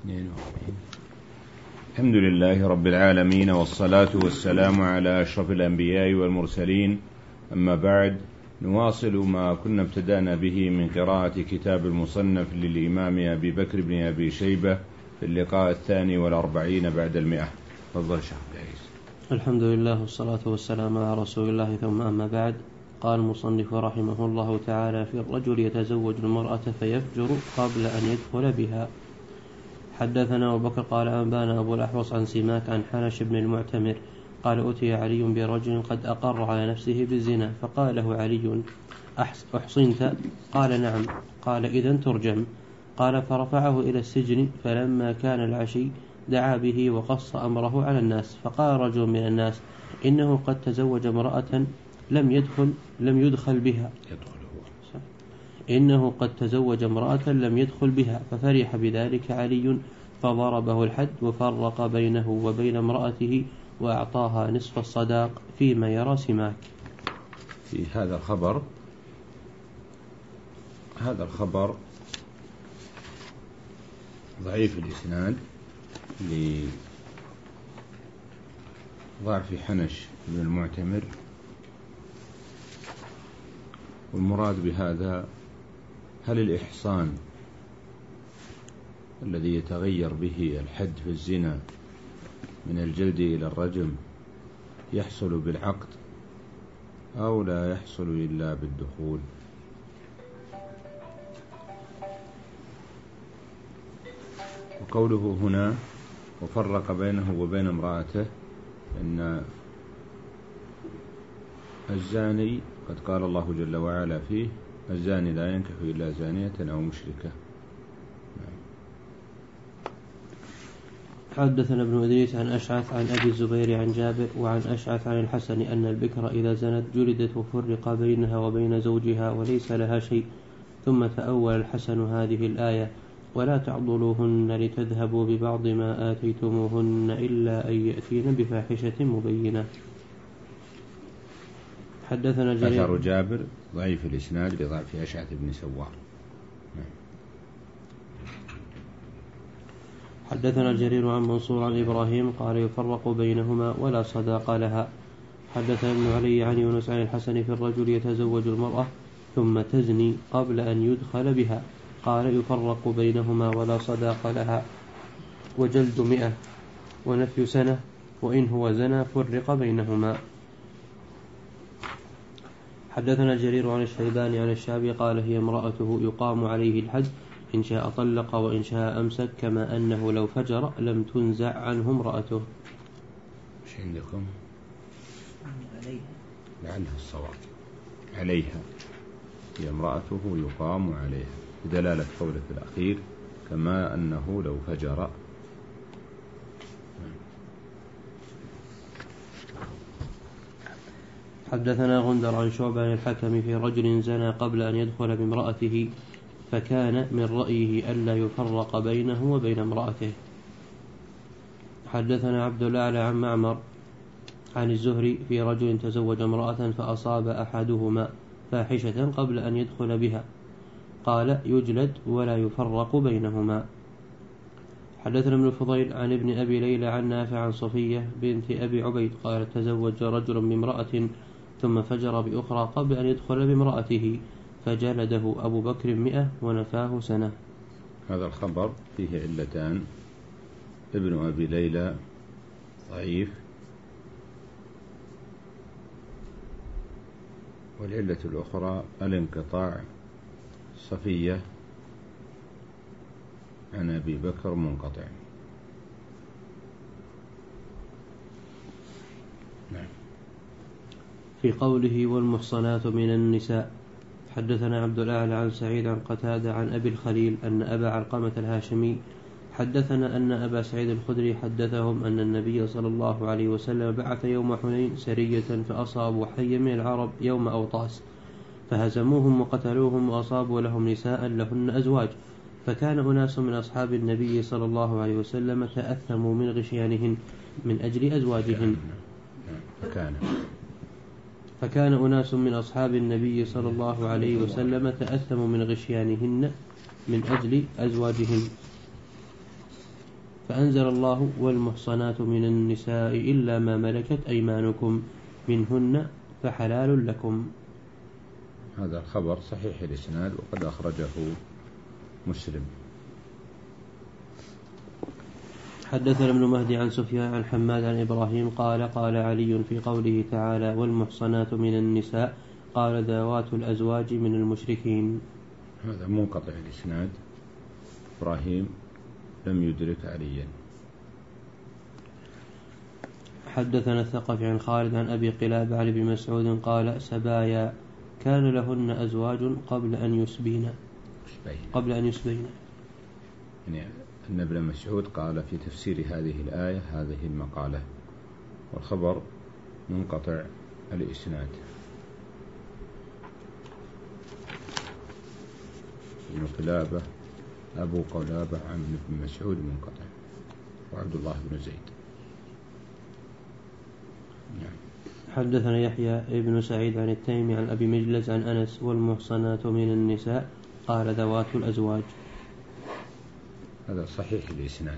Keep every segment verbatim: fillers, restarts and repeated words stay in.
الحمد لله رب العالمين، والصلاة والسلام على أشرف الأنبياء والمرسلين. أما بعد، نواصل ما كنا ابتدأنا به من قراءة كتاب المصنف للإمام أبي بكر بن أبي شيبة في اللقاء الثاني والأربعين بعد المئة. تفضل شيخ عيسى. الحمد لله والصلاة والسلام على رسول الله، ثم أما بعد. قال المصنف رحمه الله تعالى: في الرجل يتزوج المرأة فيفجر قبل أن يدخل بها. حدثنا أبو بكر قال أنبانا أبو الأحوص عن سماك عن حنش بن المعتمر قال: أتي علي برجل قد أقر على نفسه بالزنا، فقال له علي: أحصنت؟ قال: نعم. قال: إذن ترجم. قال: فرفعه إلى السجن. فلما كان العشي دعا به وقص أمره على الناس، فقال رجل من الناس: إنه قد تزوج امرأة لم يدخل لم يدخل بها إنه قد تزوج امرأة لم يدخل بها. ففرح بذلك علي فضربه الحد وفرق بينه وبين امرأته وأعطاها نصف الصداق فيما يرى سماك. في هذا الخبر هذا الخبر ضعيف الإسناد لضعف حنش بن المعتمر، والمراد بهذا: هل الإحصان الذي يتغير به الحد في الزنا من الجلد إلى الرجم يحصل بالعقد أو لا يحصل إلا بالدخول؟ وقوله هنا وفرق بينه وبين امرأته، أن الزاني قد قال الله جل وعلا فيه: الزاني لا ينكح إلا زانية أو مشركة. حدثنا ابن إدريس عن أشعث عن أبي الزبير عن جابر وعن أشعث عن الحسن أن البكر إذا زنت جلدت وفرق بينها وبين زوجها وليس لها شيء. ثم تأول الحسن هذه الآية: ولا تعضلوهن لتذهبوا ببعض ما آتيتموهن إلا أن يأتين بفاحشة مبينة. حدثنا جرير. أثر جابر ضعيف الإسناد لضعف أشعث بن سوار. حدثنا جرير عن منصور عن إبراهيم قال: يفرق بينهما ولا صداق لها. حدثنا ابن علي عن يونس عن الحسن: في الرجل يتزوج المرأة ثم تزني قبل أن يدخل بها. قال: يفرق بينهما ولا صداق لها، وجلد مئة ونفي سنة، وإن هو زنى فرق بينهما. حدثنا جرير عن الشيباني عن الشعبي قال: هي امرأته يقام عليه الحد، إن شاء طلق وإن شاء أمسك، كما أنه لو فجر لم تنزع عنه امرأته. مش عندكم؟ لعلها الصواب عليها، هي امرأته يقام عليها، بدلالة قوله في الأخير: كما أنه لو فجر. حدثنا غندر عن شعبة عن الحكم: في رجل زنى قبل أن يدخل بامرأته، فكان من رأيه ألا يفرق بينه وبين امرأته. حدثنا عبد الأعلى عن معمر عن الزهري: في رجل تزوج امرأة فأصاب أحدهما فاحشة قبل أن يدخل بها، قال: يجلد ولا يفرق بينهما. حدثنا ابن الفضيل عن ابن أبي ليلى عن نافع عن صفية بنت أبي عبيد قال: تزوج رجل بامرأة ثم فجر بأخرى قبل أن يدخل بامرأته، فجلده أبو بكر مئة ونفاه سنة. هذا الخبر فيه علتان: ابن أبي ليلى ضعيف، والعلة الأخرى الانقطاع، صفية عن أبي بكر منقطع. نعم. في قوله: والمحصنات من النساء. حدثنا عبد الأعلى عن سعيد عن قتادة عن أبي الخليل أن أبا علقمة الهاشمي حدثنا أن أبا سعيد الخدري حدثهم أن النبي صلى الله عليه وسلم بعث يوم حنين سرية فأصابوا حيا من العرب يوم أوطاس، فهزموهم وقتلوهم وأصابوا لهم نساء لهن أزواج، فكان أناس من أصحاب النبي صلى الله عليه وسلم تأثموا من غشيانهن من أجل أزواجهن. فكان فكان أناس من أصحاب النبي صلى الله عليه وسلم تأثموا من غشيانهن من أجل أزواجهن. فأنزل الله والمحصنات من النساء إلا ما ملكت أيمانكم منهن فحلال لكم. هذا الخبر صحيح الإسناد وقد أخرجه مسلم. حدثنا ابن مهدي عن سفيان عن حماد عن إبراهيم قال قال علي في قوله تعالى والمحصنات من النساء قال ذوات الأزواج من المشركين. هذا منقطع الإسناد، إبراهيم لم يدرك عليا. حدثنا الثقفي عن خالد عن أبي قلابة عن ابن مسعود قال سبايا كان لهن أزواج قبل أن يسبين قبل أن يسبين يعني أن ابن مسعود قال في تفسير هذه الآية هذه المقالة، والخبر منقطع الإسناد. ابن قلابة أبو قلابة عن ابن مسعود منقطع، وعبد الله بن زيد. نعم. حدثنا يحيى ابن سعيد عن التيمي عن أبي مجلس عن أنس والمحصنات من النساء قال ذوات الأزواج. هذا صحيح الإسناد.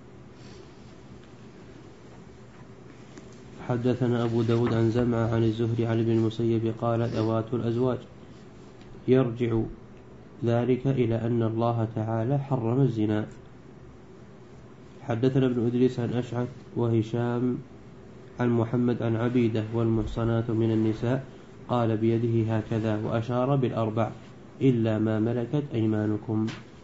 حدثنا أبو داود عن زمعة عن الزهري عن ابن المسيب قال ذوات الأزواج، يرجع ذلك إلى أن الله تعالى حرم الزنا. حدثنا ابن إدريس عن أشعث وهشام عن محمد عن عبيدة والمحصنات من النساء قال بيده هكذا وأشار بالأربع إلا ما ملكت أيمانكم.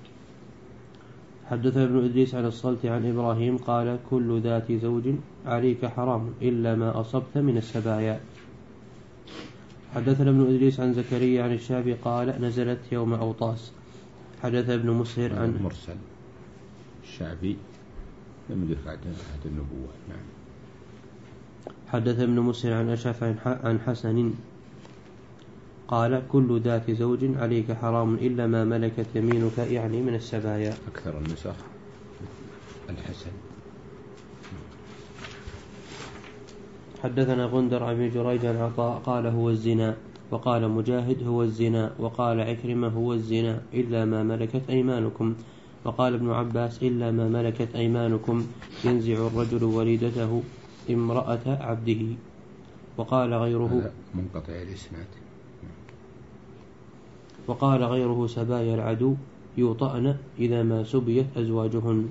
حدثنا ابن إدريس عن الصلت عن إبراهيم قال كل ذات زوج عليك حرام إلا ما أصبت من السبايا. حدثنا ابن إدريس عن زكريا عن الشعبي قال نزلت يوم أوطاس. حدث ابن مسهر عن مرسل الشعبي لم يدرك عهد النبوة. نعم. حدث ابن مسهر عن أشعث عن حسن قال كل ذات زوج عليك حرام إلا ما ملكت يمينك يعني من السبايا. أكثر النسخ الحسن. حدثنا غندر عن جريج عن عطاء قال هو الزنا، وقال مجاهد هو الزنا، وقال عكرمة هو الزنا إلا ما ملكت أيمانكم، وقال ابن عباس إلا ما ملكت أيمانكم ينزع الرجل وليدته امرأة عبده. وقال غيره منقطع الإسناد. وقال غيره سبايا العدو يوطأن إذا ما سبيت أزواجهن.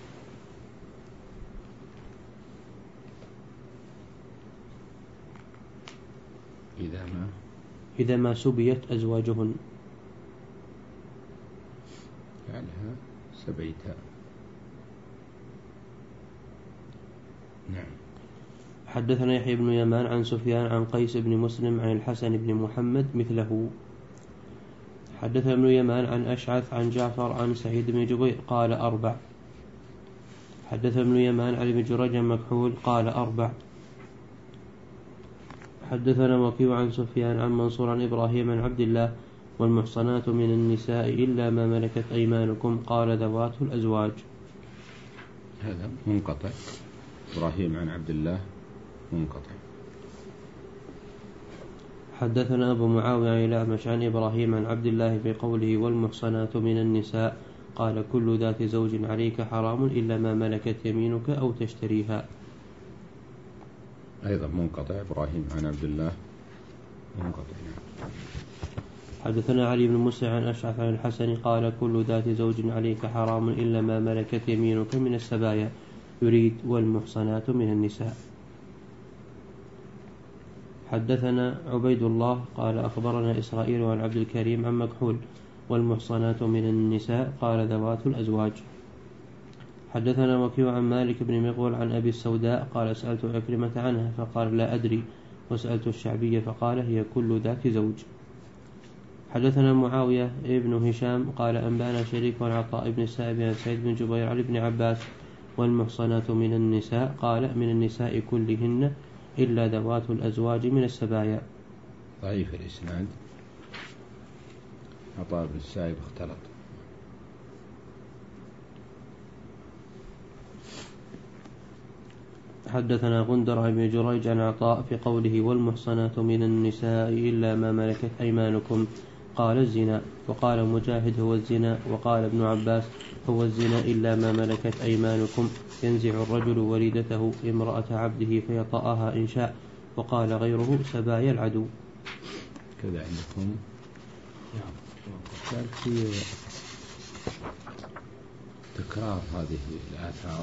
إذا ما إذا ما سبيت أزواجهن فعلها سبيتها. نعم. حدثنا يحيى بن يمان عن سفيان عن قيس بن مسلم عن الحسن بن محمد مثله. حدثنا ابن يمان عن أشعث عن جعفر عن سعيد بن جبير قال أربع. حدثنا ابن يمان عن ابن جريج مكحول قال أربع. حدثنا وكيع عن سفيان عن منصور عن إبراهيم عن عبد الله والمحصنات من النساء إلا ما ملكت أيمانكم قال ذوات الأزواج. هذا منقطع. إبراهيم عن عبد الله منقطع. حدثنا أبو معاوية عن الأعمش عن إبراهيم عن عبد الله في قوله والمحصنات من النساء قال كل ذات زوج عليك حرام إلا ما ملكت يمينك أو تشتريها. أيضا منقطع. إبراهيم عن عبد الله منقطع. حدثنا علي بن موسى عن أشعث عن الحسن قال كل ذات زوج عليك حرام إلا ما ملكت يمينك من السبايا يريد والمحصنات من النساء. حدثنا عبيد الله قال أخبرنا إسرائيل عن عبد الكريم عن مكحول والمحصنات من النساء قال ذوات الأزواج. حدثنا وكيع عن مالك بن مغول عن أبي السوداء قال سألت عكرمة عنها فقال لا أدري، وسألت الشعبية فقال هي كل ذات زوج. حدثنا معاوية ابن هشام قال أنبانا شريك عن عطاء بن السائب عن سعيد بن جبير عن ابن عباس والمحصنات من النساء قال من النساء كلهن إلا ذوات الأزواج من السبايا. ضعيف الإسناد. عطاء بن السائب اختلط. حدثنا غندر عن ابن جريج عن عطاء في قوله والمحصنات من النساء إلا ما ملكت أيمانكم قال الزنا. وقال مجاهد هو الزنا. وقال ابن عباس هو الزنا إلا ما ملكت أيمانكم ينزع الرجل وليدته امرأة عبده فيطأها إن شاء. وقال غيره سبايا العدو. كذا عندكم في تكرار هذه الآثار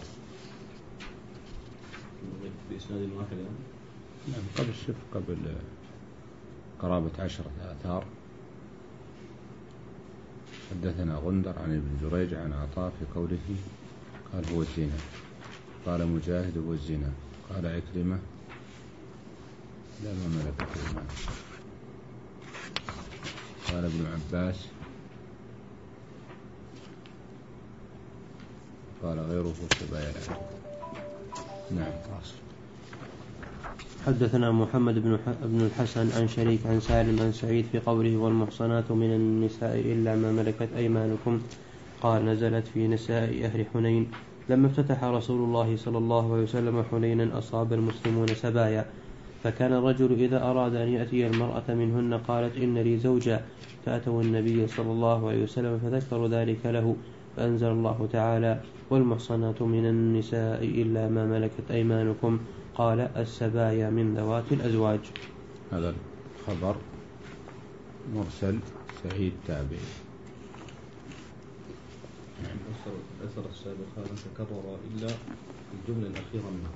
بإسناد واحد. نعم قبل شوف قبل قرابة عشرة آثار. حدثنا غندر عن ابن جريج عن عطاء في قوله قال هو الزنا. قال مجاهد هو الزنا. قال عكرمة لا ما ملكت أيمانكم. قال ابن عباس قال غيره سبايا العدو. نعم واصل. حدثنا محمد بن بن الحسن عن شريك عن سالم عن سعيد في قوله والمحصنات من النساء إلا ما ملكت أيمانكم. قال نزلت في نساء أهل حنين. لما افتتح رسول الله صلى الله عليه وسلم حنينا أصاب المسلمون سبايا، فكان الرجل إذا أراد أن يأتي المرأة منهن قالت إن لي زوجا، فأتوا النبي صلى الله عليه وسلم فذكروا ذلك له، فأنزل الله تعالى والمحصنات من النساء إلا ما ملكت أيمانكم. قال السبايا من ذوات الأزواج. هذا الخبر مرسل سعيد تابعي. الأثر السابق هذا تكرر إلا الجملة الأخيرة منه.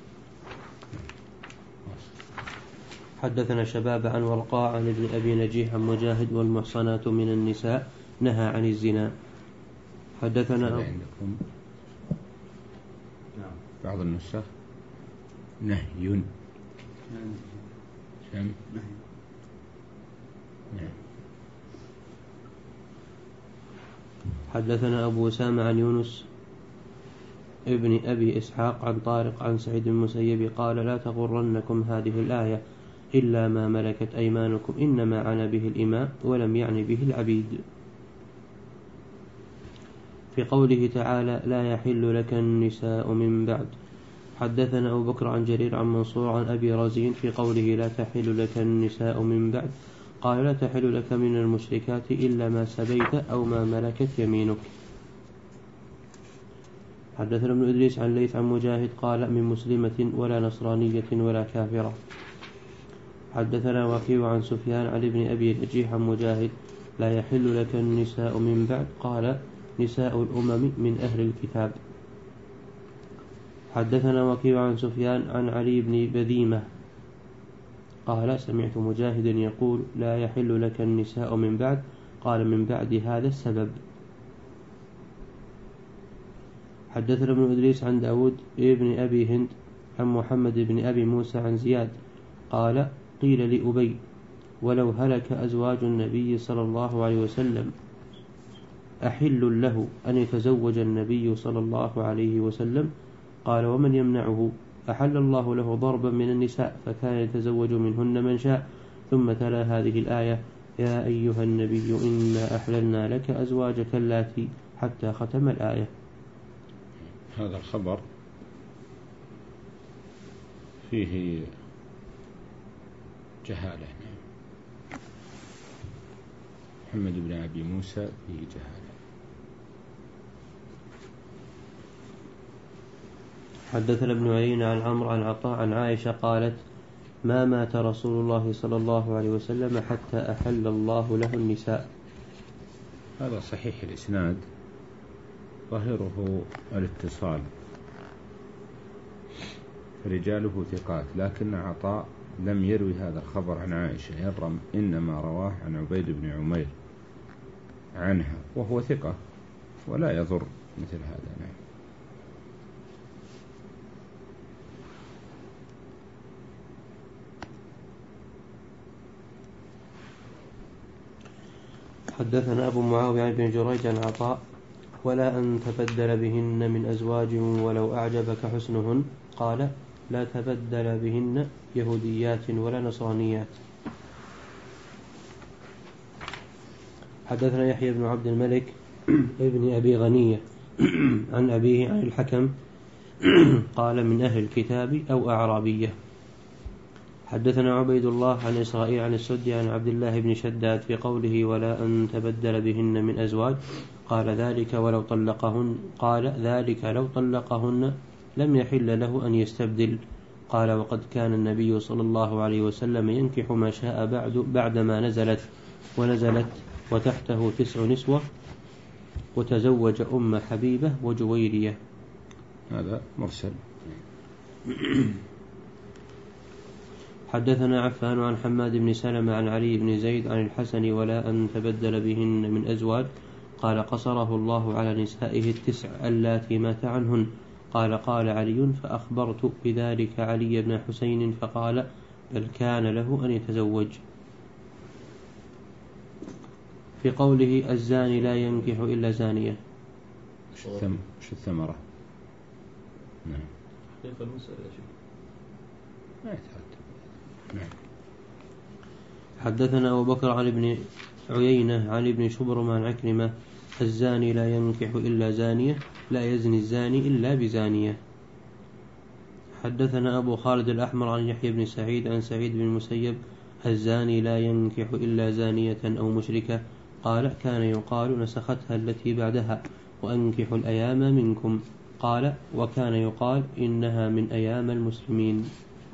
حدثنا شباب عن ورقاء عن ابن أبي نجيح عن مجاهد والمحصنات من النساء نهى عن الزنا. حدثنا عندكم نعم بعض النسخ نهي شم نعم. حدثنا أبو أسامة عن يونس ابن أبي إسحاق عن طارق عن سعيد بن المسيب قال لا تغرنكم هذه الآية إلا ما ملكت أيمانكم إنما عنا به الإماء ولم يعني به العبيد. في قوله تعالى لا يحل لك النساء من بعد. حدثنا أبو بكر عن جرير عن منصور عن أبي رزين في قوله لا تحل لك النساء من بعد قال لا تحل لك من المشركات إلا ما سبيت أو ما ملكت يمينك. حدثنا ابن إدريس عن ليث عن مجاهد قال من مسلمة ولا نصرانية ولا كافرة. حدثنا وكيع عن سفيان عن ابن أبي نجيح عن مجاهد لا يحل لك النساء من بعد قال نساء الأمم من أهل الكتاب. حدثنا وكيع عن سفيان عن علي بن بذيمة قال سمعت مجاهد يقول لا يحل لك النساء من بعد قال من بعد هذا السبب. حدثنا ابن إدريس عن داود ابن أبي هند عن محمد بن أبي موسى عن زياد قال قيل لأبي ولو هلك أزواج النبي صلى الله عليه وسلم أحل له أن يتزوج النبي صلى الله عليه وسلم قال ومن يمنعه أحل الله له ضربا من النساء فكان يتزوج منهن من شاء. ثم تلا هذه الآية يا أيها النبي إنا أحللنا لك أزواجك اللاتي حتى ختم الآية. هذا الخبر فيه جهالة. محمد بن أبي موسى فيه جهالة. حدثنا ابن عيينة عن عمرو عن عطاء عن عائشة قالت ما مات رسول الله صلى الله عليه وسلم حتى أحل الله له النساء. هذا صحيح الإسناد ظاهره الاتصال رجاله ثقات، لكن عطاء لم يروي هذا الخبر عن عائشة يرم إنما رواه عن عبيد بن عمير عنها وهو ثقة ولا يضر مثل هذا. نعم. حدثنا أبو معاوية عن ابن جريج عن عطاء ولا أن تبدل بهن من أزواج ولو أعجبك حسنهن قال لا تبدل بهن يهوديات ولا نصرانيات. حدثنا يحيى بن عبد الملك ابن أبي غنية عن أبيه عن الحكم قال من أهل الكتاب أو أعرابية. حدثنا عبيد الله عن إسرائيل عن السدي عن عبد الله بن شداد في قوله ولا أن تبدل بهن من أزواج قال ذلك ولو طلقهن قال ذلك لو طلقهن لم يحل له أن يستبدل. قال وقد كان النبي صلى الله عليه وسلم ينكح ما شاء بعد بعدما نزلت ونزلت وتحته تسع نسوة وتزوج أم حبيبة وجويرية. هذا مرسل. حدثنا عفان عن حماد بن سلمة عن علي بن زيد عن الحسن ولا أن تبدل بهن من أزواج قال قصره الله على نسائه التسع اللاتي مات عنهن. قال قال علي فأخبرت بذلك علي بن حسين فقال بل كان له أن يتزوج. في قوله الزاني لا ينكح إلا زانية وش الثمرة؟ نعم. حقيقة المسألة يا شيخ ما يترتب. نعم. حدثنا أبو بكر عن ابن عيينة عن ابن شبرم عن عكرمة الزاني لا ينكح إلا زانية لا يزني الزاني إلا بزانية. حدثنا أبو خالد الأحمر عن يحيى بن سعيد عن سعيد بن المسيب الزاني لا ينكح إلا زانية أو مشركة قال كان يقال نسختها التي بعدها وأنكحوا الأيام منكم قال وكان يقال إنها من أيام المسلمين.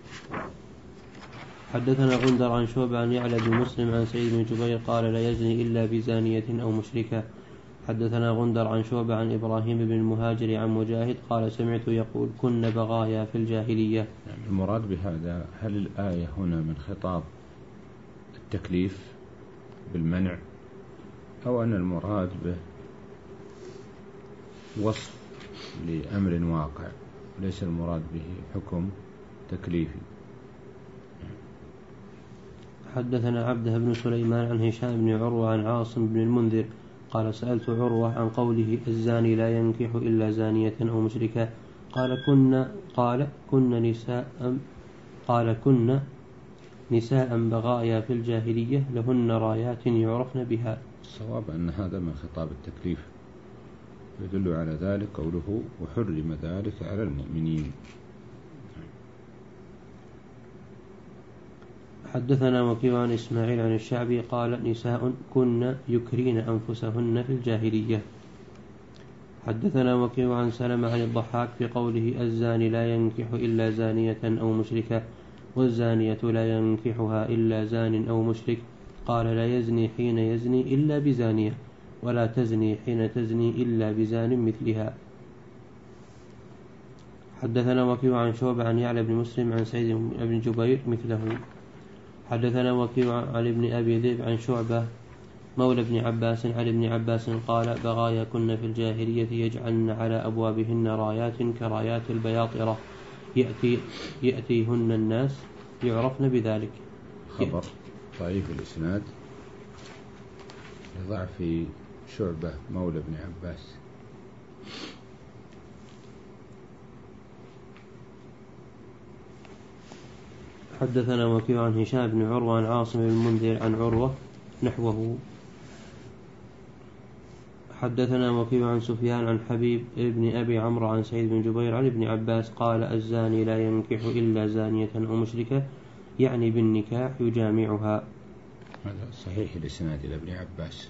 حدثنا غندر عن شعبة عن يعلى بن مسلم عن سعيد بن جبير قال لا يزني إلا بزانية أو مشركة. حدثنا غندر عن شعبة عن إبراهيم بن المهاجر عن مجاهد قال سمعت يقول كن بغايا في الجاهلية. يعني المراد بهذا هل الآية هنا من خطاب التكليف بالمنع أو أن المراد به وصف لأمر واقع ليس المراد به حكم تكليفي؟ حدثنا عبده بن سليمان عن هشام بن عروة عن عاصم بن المنذر قال سألت عروة عن قوله الزاني لا ينكح إلا زانية أو مشركة قال كنا قال كنا نساء قال كنا نساء بغايا في الجاهلية لهن رايات يعرفن بها. الصواب أن هذا من خطاب التكليف يدل على ذلك قوله وحرم ذلك على المؤمنين. حدثنا وكيع عن إسماعيل عن الشعبي قال نساء كن يكرين أنفسهن في الجاهلية. حدثنا وكيع عن سلمة عن الضحاك في قوله الزاني لا ينكح إلا زانية أو مشركة والزانية لا ينكحها إلا زان أو مشرك قال لا يزني حين يزني إلا بزانية ولا تزني حين تزني إلا بزان مثلها. حدثنا وكيع عن شعبة عن يعلى بن مسلم عن سعيد بن جبير مثله. حدثنا وكيع عن ابن أبي ذئب عن شعبة مولى ابن عباس عن ابن عباس قال بغايا كن في الجاهلية يجعلن على أبوابهن رايات كرايات البياطرة يأتي يأتيهن الناس يعرفن بذلك. خبر ضعيف الإسناد لضعف شعبة مولى ابن عباس. حدثنا وكيع عن هشام بن عروة عن عاصم بن المنذر عن عروة نحوه. حدثنا وكيع عن سفيان عن حبيب ابن أبي عمرو عن سعيد بن جبير عن ابن عباس قال الزاني لا ينكح إلا زانية أو مشركة يعني بالنكاح يجامعها. هذا صحيح الإسناد إلى ابن عباس.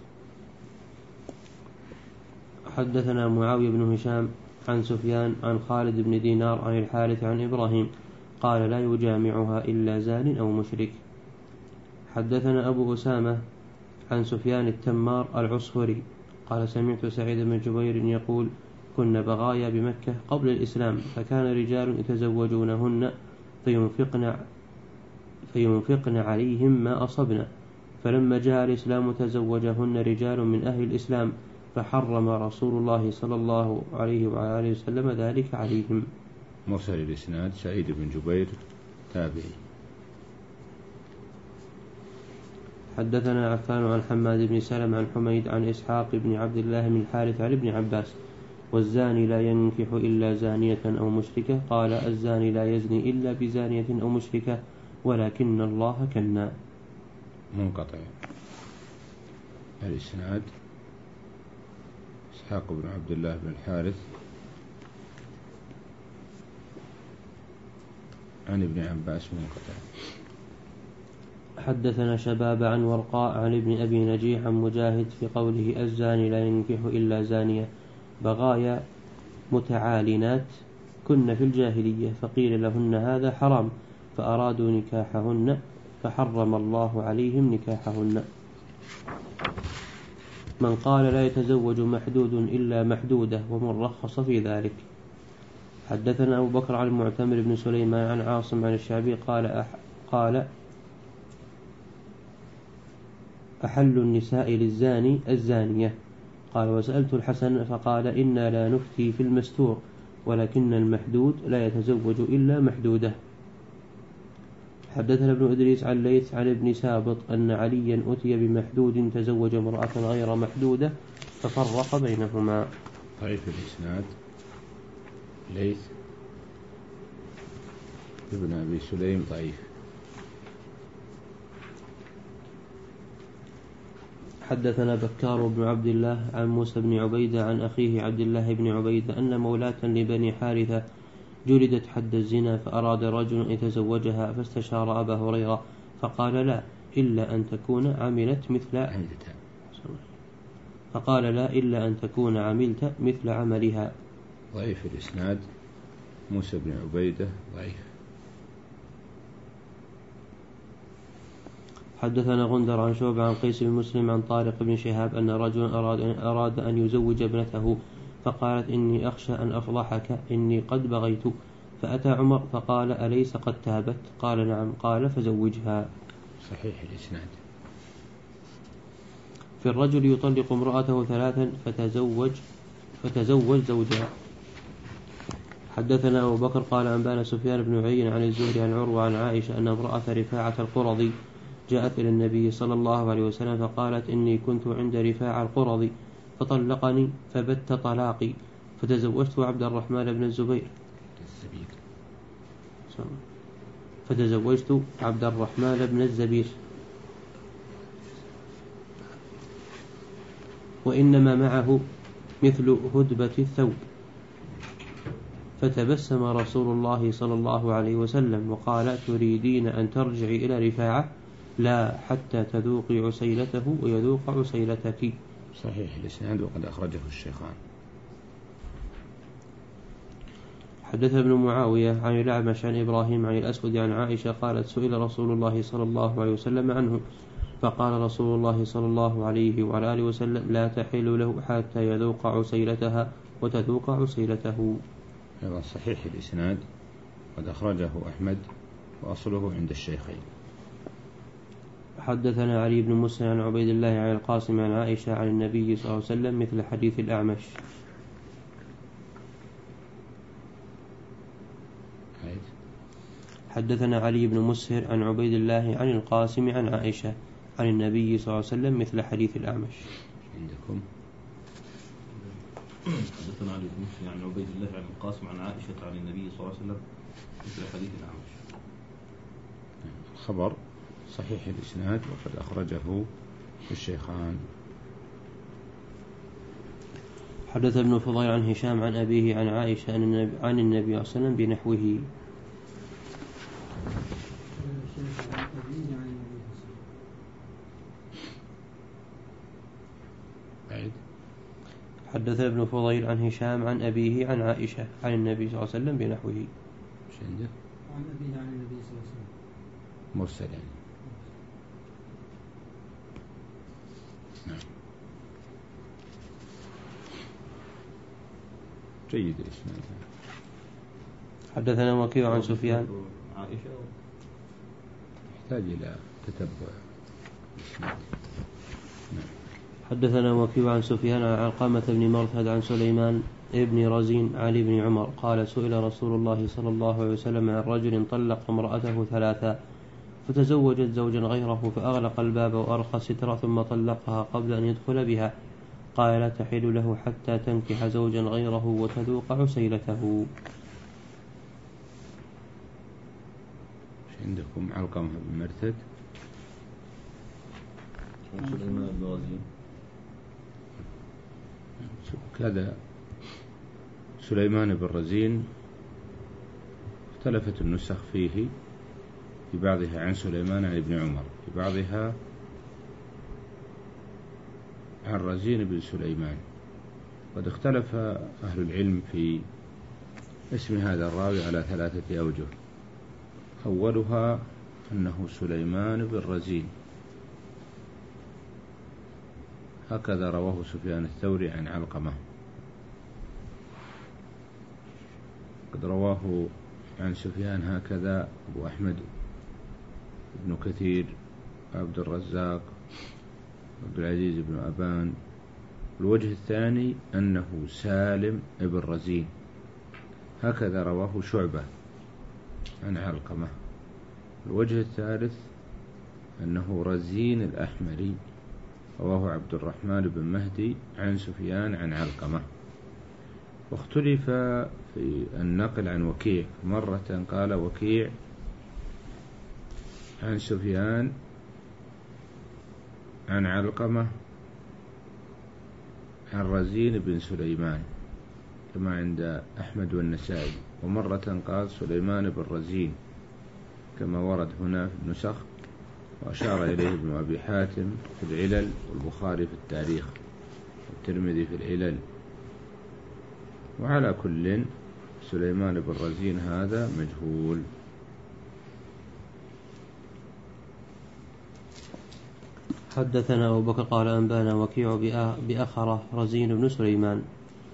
حدثنا معاوية بن هشام عن سفيان عن خالد بن دينار عن الحارث عن إبراهيم قال لا يجامعها إلا زان أو مشرك. حدثنا أبو أسامة عن سفيان التمار العصفري قال سمعت سعيد بن جبير يقول كنا بغايا بمكة قبل الإسلام فكان رجال يتزوجونهن فينفقن, فينفقن عليهم ما أصبنا فلما جاء الإسلام تزوجهن رجال من أهل الإسلام فحرم رسول الله صلى الله عليه وآله وسلم ذلك عليهم. مرسل الإسناد سعيد بن جبير تابعي. حدثنا عفان عن حماد بن سلم عن حميد عن إسحاق بن عبد الله بن الحارث عن ابن عباس والزاني لا ينكح إلا زانية أو مشركة قال الزاني لا يزني إلا بزانية أو مشركة ولكن الله كنا. منقطع الإسناد إسحاق بن عبد الله بن الحارث عن ابن عباس منقطع. حدثنا شباب عن ورقاء عن ابن أبي نجيح عن مجاهد في قوله الزاني لا ينكح إلا زانية بغايا متعالنات كن في الجاهلية فقيل لهن هذا حرام فأرادوا نكاحهن فحرم الله عليهم نكاحهن. من قال لا يتزوج محدود إلا محدودة ومن رخص في ذلك. حدثنا أبو بكر عن المعتمر بن سليمان عن عاصم عن الشعبي قال أح قال أحل النساء للزاني الزانية. قال وسألت الحسن فقال إنا لا نفتي في المستور ولكن المحدود لا يتزوج إلا محدودة. حدثنا ابن إدريس عن ليث عن ابن سابط أن عليا أتي بمحدود تزوج امرأة غير محدودة ففرق بينهما. طيب الإسناد ليث ابن أبي سليم ضعيف. حدثنا بكار بن عبد الله عن موسى بن عبيدة عن أخيه عبد الله بن عبيدة أن مولاة لبني حارثة جلدت حد الزنا فأراد رجل أن يتزوجها فاستشار أبا هريرة فقال لا إلا أن تكون عملت مثل فقال لا إلا أن تكون عملت مثل عملها. ضعيف الإسناد موسى بن عبيدة ضعيف. حدثنا غندر عن شعبة عن قيس بن مسلم عن طارق بن شهاب أن رجلا أراد, أراد أن يزوج ابنته فقالت إني أخشى أن أفضحك إني قد بغيت فأتى عمر فقال أليس قد تابت قال نعم قال فزوجها. صحيح الإسناد. في الرجل يطلق امرأته ثلاثا فتزوج فتزوج زوجها. حدثنا أبو بكر قال أنبانا سفيان بن عيينة عن الزهري عن عروة عن عائشة أن امرأة رفاعة القرظي جاءت إلى النبي صلى الله عليه وسلم فقالت إني كنت عند رفاعة القرظي فطلقني فبت طلاقي فتزوجت عبد الرحمن بن الزبير فتزوجت عبد الرحمن بن الزبير وإنما معه مثل هدبة الثوب فتبسم رسول الله صلى الله عليه وسلم وقال تريدين أن ترجعي إلى رفاعة لا حتى تذوقي عسيلته ويذوق عسيلتك. صحيح الإسناد وقد أخرجه الشيخان. حدث ابن معاوية عن الأعمش عن إبراهيم عن الأسود عن عائشة قالت سئل رسول الله صلى الله عليه وسلم عنه فقال رسول الله صلى الله عليه وعلى آله وسلم لا تحل له حتى يذوق عسيلتها وتذوق عسيلته. هذا صحيح الإسناد قد أخرجه أحمد وأصله عند الشيخين. حدثنا علي بن مسلم عن عبيد الله عن القاسم عن عائشة عن النبي صلى الله عليه وسلم مثل حديث الأعمش. حدثنا علي بن مسهر عن عبيد الله عن القاسم عن عائشة عن النبي صلى الله عليه وسلم مثل حديث الأعمش. عندكم حدثنا علي بن مسهر عن عبيد الله عن القاسم عن عائشة عن النبي صلى الله عليه وسلم مثل حديث الأعمش. خبر صحيح الإسناد وقد أخرجه الشيخان. حدث ابن فضيل عن هشام عن أبيه عن عائشة عن النبي, عن النبي صلى الله عليه وسلم بنحوه. حدث ابن فضيل عن هشام عن أبيه عن عائشة عن النبي صلى الله عليه وسلم بنحوه. ايش عنده؟ عن أبيه عن النبي صلى الله عليه وسلم مرسل يعني. نعم. جيد الإسناد. حدثنا وكيع عن سفيان. عائشة يحتاج إلى تتبع الإسناد. نعم. حدثنا وكيع عن سفيان عن علقمة بن مرثد عن سليمان ابن رزين عن ابن عمر قال سئل رسول الله صلى الله عليه وسلم عن رجل طلق امرأته ثلاثا فتزوجت زوجا غيره فأغلق الباب وأرخى الستر ثم طلقها قبل أن يدخل بها قال لا تحل له حتى تنكح زوجا غيره وتذوق عسيلته. عندكم علقمة بن مرثد سليمان بن رزين هذا سليمان بن رزين اختلفت النسخ فيه في بعضها عن سليمان عن ابن عمر، في بعضها عن رزين بن سليمان. قد اختلف أهل العلم في اسم هذا الراوي على ثلاثة أوجه. أولها أنه سليمان بن رزين، هكذا رواه سفيان الثوري عن علقمة. قد رواه عن سفيان هكذا أبو أحمد ابن كثير، عبد الرزاق، عبد العزيز بن أبان. الوجه الثاني أنه سالم ابن رزين، هكذا رواه شعبة عن علقمة. الوجه الثالث أنه رزين الأحمري، رواه عبد الرحمن بن مهدي عن سفيان عن علقمة. واختلف في النقل عن وكيع، مرة قال وكيع عن سفيان عن علقمة عن رزين بن سليمان كما عند أحمد والنسائي، ومرة قال سليمان بن رزين كما ورد هنا في النسخ، وأشار إليه ابن أبي حاتم في العلل، والبخاري في التاريخ، والترمذي في العلل. وعلى كل سليمان بن رزين هذا مجهول. حدثنا أبو بكر قال أنبانا وكيع بأخره رزين بن سليمان.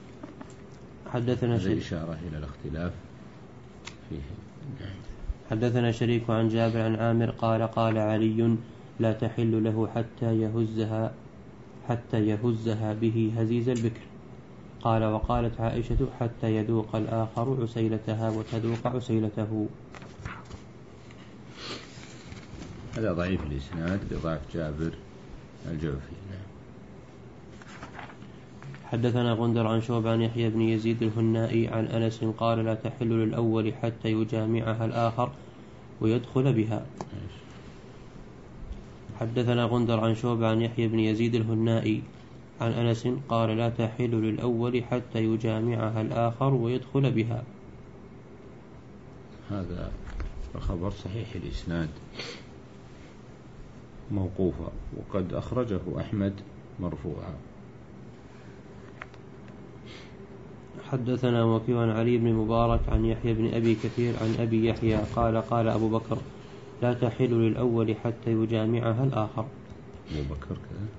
حدثنا شريك إشارة إلى الاختلاف فيه. حدثنا شريك عن جابر عن عامر قال قال علي لا تحل له حتى يهزها حتى يهزها به هزيز البكر. قال وقالت عائشة حتى يذوق الآخر عسيلتها وتذوق عسيلته. هذا ضعيف الإسناد لضعف جابر الجعفي. حدثنا غندر عن شعبة عن يحيى بن يزيد الهنائي عن أنس قال لا تحل للأول حتى يجامعها الآخر ويدخل بها. حدثنا غندر عن شعبة عن يحيى بن يزيد الهنائي عن أنس قال لا تحل للأول حتى يجامعها الآخر ويدخل بها. هذا الخبر صحيح الإسناد موقوفا، وقد أخرجه أحمد مرفوعا. حدثنا وكيع عن علي بن مبارك عن يحيى بن أبي كثير عن أبي يحيى قال قال أبو بكر لا تحل للأول حتى يجامعها الآخر. أبو بكر كذا.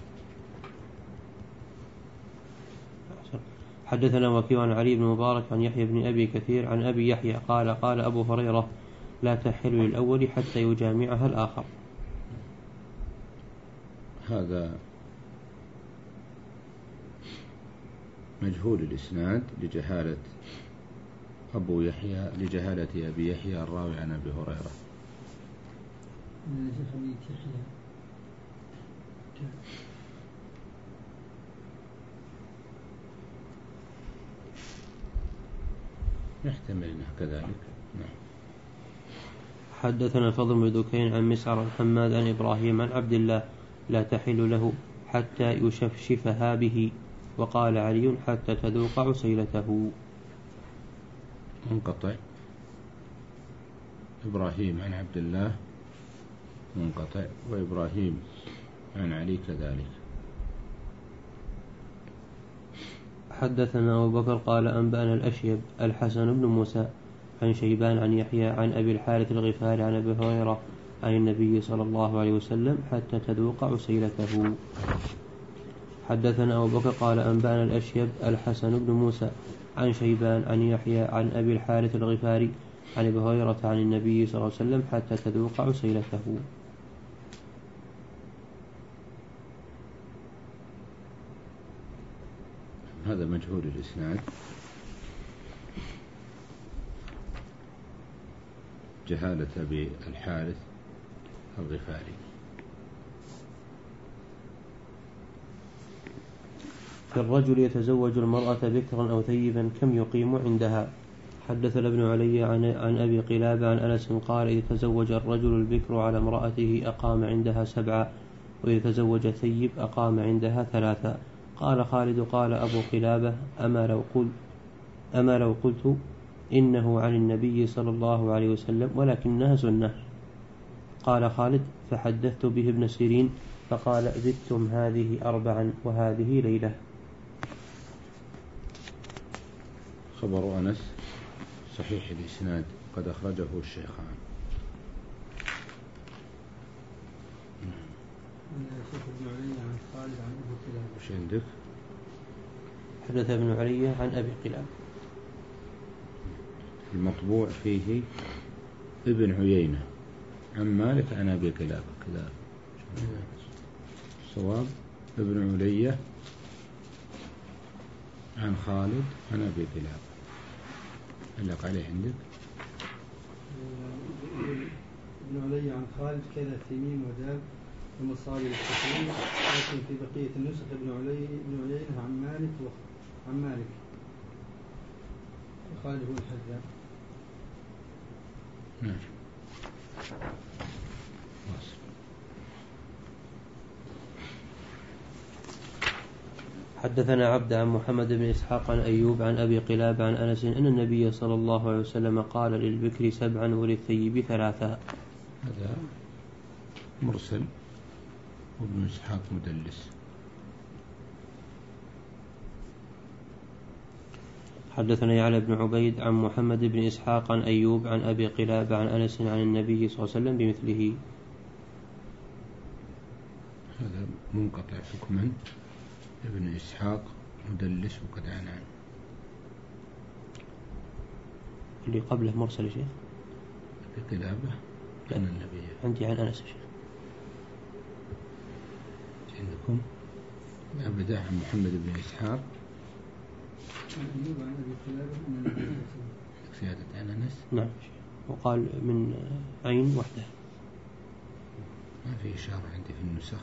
حدثنا وكيع عن علي بن مبارك عن يحيى بن أبي كثير عن أبي يحيى قال قال أبو هريرة لا تحل للأول حتى يجامعها الآخر. هذا مجهول الإسناد لجهالة أبو يحيى لجهالة أبي يحيى الراوي عن أبي هريرة. يحتمل أنه كذلك. نعم. حدثنا فضل بن دكين عن مسعر عن حماد عن إبراهيم عن عبد الله لا تحل له حتى يشفشفها به. وقال علي حتى تذوق عسيلته. منقطع. إبراهيم عن عبد الله منقطع، وإبراهيم عن علي كذلك. حدثنا أبو بكر قال أنبأنا الأشيب الحسن بن موسى عن شيبان عن يحيى عن أبي الحارث الغفاري عن أبي هريرة عن النبي صلى الله عليه وسلم حتى تذوق عسيلته. حدثنا أبو بكر قال أنبأنا الأشيب الحسن بن موسى عن شيبان عن يحيى عن أبي الحارث الغفاري عن أبي هريرة عن النبي صلى الله عليه وسلم حتى تذوق عسيلته. هذا مجهول الإسناد، جهالة أبي الحارث الغفاري. في الرجل يتزوج المرأة بكرا أو ثيبا كم يقيم عندها. حدثنا ابن علي عن, عن أبي قلابة عن أنس قال إذا تزوج الرجل البكر على امرأته أقام عندها سبعة، وإذا تزوج ثيب أقام عندها ثلاثة. قال خالد قال أبو قلابة أما لو قلت أما لو قلت إنه عن النبي صلى الله عليه وسلم ولكنها سنة. قال خالد: فحدثت به ابن سيرين فقال: زدتم هذه أربعا وهذه ليلة. خبر أنس صحيح الإسناد قد أخرجه الشيخان. شيخ ابن علي عن خالد عن أبي قلابة. وش عندك؟ حدث ابن علي عن أبي قلابة. المطبوع فيه ابن عيينة عن مالك عن أبي قلابة كذا. صواب ابن علي عن خالد عن أبي قلابة. علق عليه عندك؟ ابن علي عن خالد كذا في ميم ودال ومصاري التسليم، لكن في بقية النسخ ابن علي ابن علينا عن مالك عن مالك وخالد هو الحذاء. نعم. حدثنا عبد عن محمد بن إسحاق عن أيوب عن أبي قلابة عن أنس أن النبي صلى الله عليه وسلم قال: للبكر سبعا وللثيب ثلاثا. هذا مرسل وابن إسحاق مدلس. حدثنا يعلى بن عبيد عن محمد بن إسحاق عن أيوب عن أبي قلابة عن أنس عن النبي صلى الله عليه وسلم بمثله. هذا منقطع حكما، ابن إسحاق مدلس وقد عن عنه. اللي قبله مرسل يا شيخ. أبي قلابة عن النبي. عندي عن أنس يا شيخ. عندكم أبدا عن محمد بن إسحاق عن أيوب عن أبي قلابة عن النبي صلى الله عليه وسلم. زيادة عن أنس. نعم. وقال من عين وحده. ما في إشارة عندي في النسخ.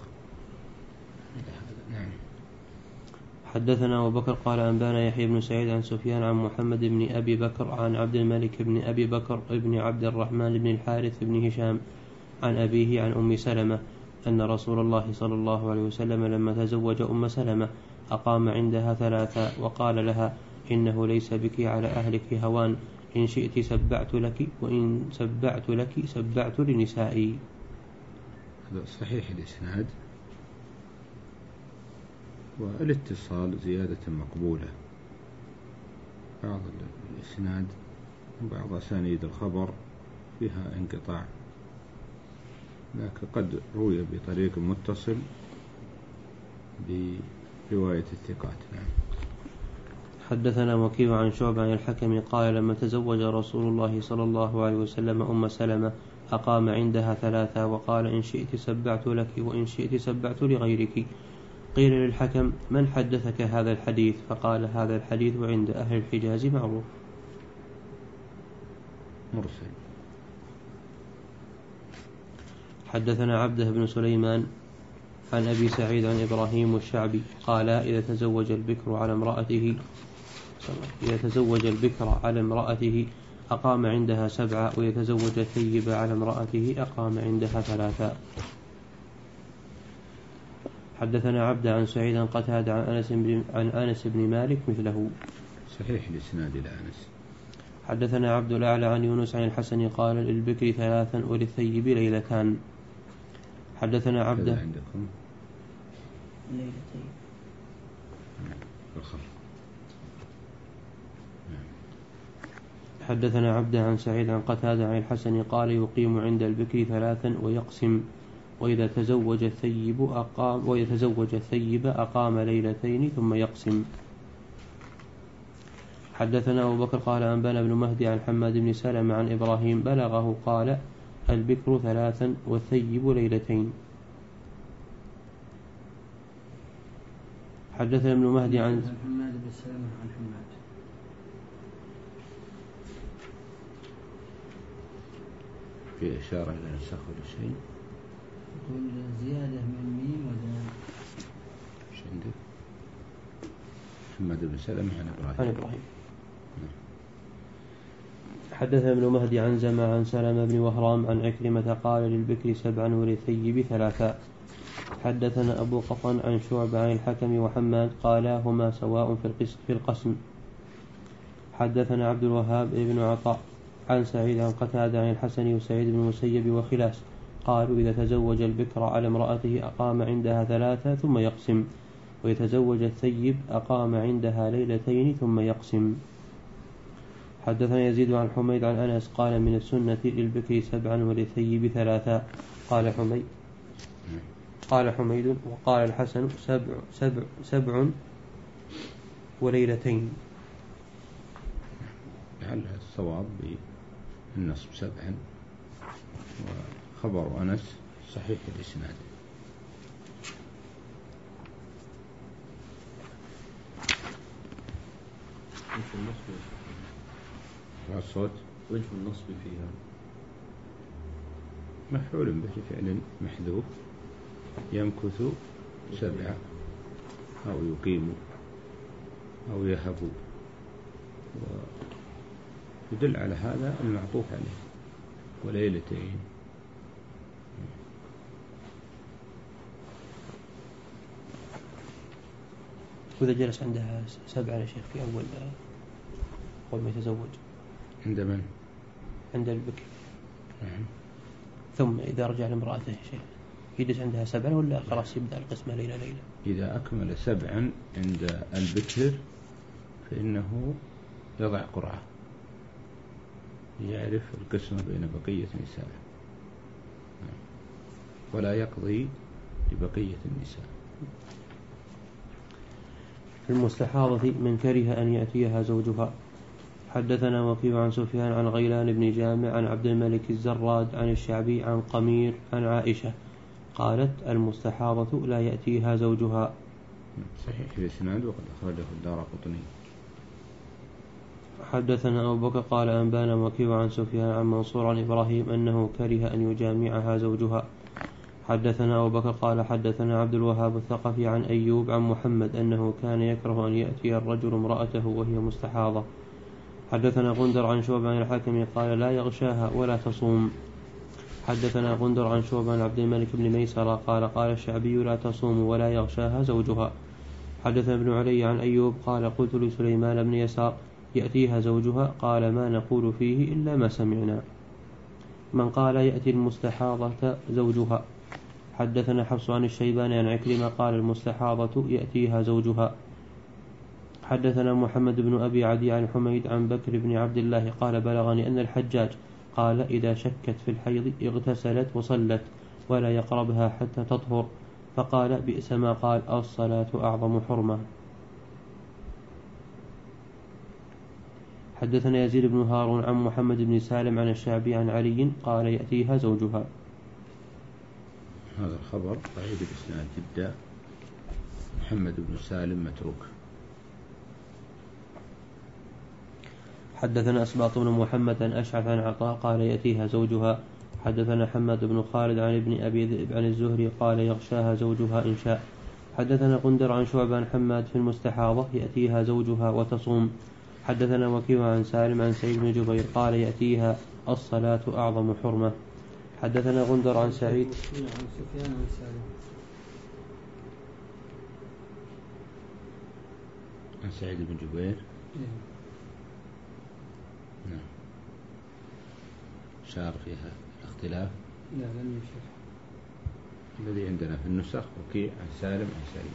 نعم. حدثنا أبو بكر قال أنبانا يحيى بن سعيد عن سفيان عن محمد بن أبي بكر عن عبد الملك بن أبي بكر بن عبد الرحمن بن الحارث بن هشام عن أبيه عن أم سلمة أن رسول الله صلى الله عليه وسلم لما تزوج أم سلمة أقام عندها ثلاثة وقال لها: إنه ليس بك على أهلك هوان، إن شئت سبعت لك وإن سبعت لك سبعت لنسائي. هذا صحيح الإسناد، والاتصال زيادة مقبولة. بعض الإسناد وبعض أسانيد الخبر فيها انقطاع، لكن قد روي بطريق متصل برواية الثقات. نعم. حدثنا وكيع عن شعبة عن الحكم قال: لما تزوج رسول الله صلى الله عليه وسلم أم سلمة أقام عندها ثلاثة وقال: إن شئت سبعت لك وإن شئت سبعت لغيرك. قيل للحكم: من حدثك هذا الحديث؟ فقال: هذا الحديث عند أهل الحجاز معروف. مرسل. حدثنا عبده بن سليمان عن أبي سعيد عن إبراهيم الشعبي قال: إذا تزوج البكر على امرأته إذا تزوج البكر على امرأته أقام عندها سبعة، ويتزوج الثيب على امرأته أقام عندها ثلاثة. حدثنا عبد عن سعيد عن قتادة عن أنس بن عن أنس بن مالك مثله. صحيح الإسناد إلى أنس. حدثنا عبد الأعلى عن يونس عن الحسن قال: للبكر ثلاثا وللثيب ليلتان. حدثنا عبد عندكم ليلتين الخلق. حدثنا عبد عن سعيد عن قتادة عن الحسن قال: يقيم عند البكر ثلاثا ويقسم، وإذا تزوج الثيب أقام وإذا تزوج الثيب أقام ليلتين ثم يقسم. حدثنا أبو بكر قال أنبانا بن مهدي عن حماد بن سلمة عن إبراهيم بلغه قال: البكر ثلاثا والثيب ليلتين. حدثنا ابن مهدي عن حماد بن سلمة عن حماد. في إشارة إلى نسخ ولا شيء؟ يقول زيادة من ميم ودال. ايش عندك؟ محمد بن سلمة عن إبراهيم. عن إبراهيم. حدثنا ابن مهدي عن زمع عن سلمة بن وهرام عن عكرمة قال: للبكر سبعا وللثيب ثلاثا. حدثنا أبو قطن عن شعبة عن الحكم وحماد قالا: هما سواء في القسم. حدثنا عبد الوهاب بن عطاء عن سعيد عن قتادة عن الحسن وسعيد بن المسيب وخلاس قالوا إذا تزوج البكر على امرأته أقام عندها ثلاثة ثم يقسم، ويتزوج الثيب أقام عندها ليلتين ثم يقسم. حدثنا يزيد عن حميد عن أنس قال من السنة للبكر سبعا وللثيب ثلاثا. قال حميد قال حميد وقال الحسن سبع, سبع, سبع وليلتين. هل الصواب بالنصب سبعا، وخبر أنس صحيح الإسناد. الصوت وجه النصب فيها مفعول به فعل محذوف يمكث سبعة أو يقيم أو يهب، ويدل على هذا المعطوف عليه وليلتين. وإذا جلس عندها سبعة يا شيخ في أول أول ما يتزوج عند من؟ عند البكر. نعم. ثم إذا رجع لامرأته شيخ يجلس عندها سبعة ولا خلاص يبدأ القسمة ليلة ليلة؟ إذا أكمل سبعا عند البكر فإنه يضع قرعة يعرف القسمة بين بقية النساء، ولا يقضي لبقية النساء. في المستحاضة من كره أن يأتيها زوجها. حدثنا وكيع عن سفيان عن غيلان بن جامع عن عبد الملك الزراد عن الشعبي عن قمير عن عائشة قالت المستحاضة لا يأتيها زوجها. صحيح الإسناد وقد أخرجه الدارقطني. حدثنا أبو بكر قال أنبانا وكيع عن سفيان عن منصور عن إبراهيم أنه كره أن يجامعها زوجها. حدثنا أبو بكر قال حدثنا عبد الوهاب الثقفي عن أيوب عن محمد أنه كان يكره أن يأتي الرجل امرأته وهي مستحاضة. حدثنا غندر عن شعبة عن الحكم قال لا يغشاها ولا تصوم. حدثنا غندر عن شعبة عن عبد الملك بن ميسرة قال قال الشعبي لا تصوم ولا يغشاها زوجها. حدثنا ابن علي عن أيوب قال قلت لسليمان بن يسار يأتيها زوجها قال ما نقول فيه إلا ما سمعنا. من قال يأتي المستحاضة زوجها. حدثنا حفص عن الشيباني عن عكرمة قال المستحاضة يأتيها زوجها. حدثنا محمد بن أبي عدي عن حميد عن بكر بن عبد الله قال بلغني أن الحجاج قال إذا شكت في الحيض اغتسلت وصلت ولا يقربها حتى تطهر، فقال بئس ما قال الصلاة أعظم حرمة. حدثنا يزيد بن هارون عن محمد بن سالم عن الشعبي عن علي قال يأتيها زوجها. هذا الخبر ضعيف الإسناد جدا، محمد بن سالم متروك. حدثنا أسباط بن محمد عن أشعث عن عطاء قال يأتيها زوجها. حدثنا حماد بن خالد عن ابن أبي ذئب عن الزهري قال يغشاها زوجها إن شاء. حدثنا قندر عن شعبة عن حماد في المستحاضة يأتيها زوجها وتصوم. حدثنا وكيع عن سالم عن سعيد بن جبير قال يأتيها الصلاة أعظم حرمة. حدثنا غندر عن سعيد عن سعيد بن جبير. نعم. شار فيها اختلاف؟ لا لم يشر. الذي عندنا في النسخ وكيع عن سالم عن سعيد.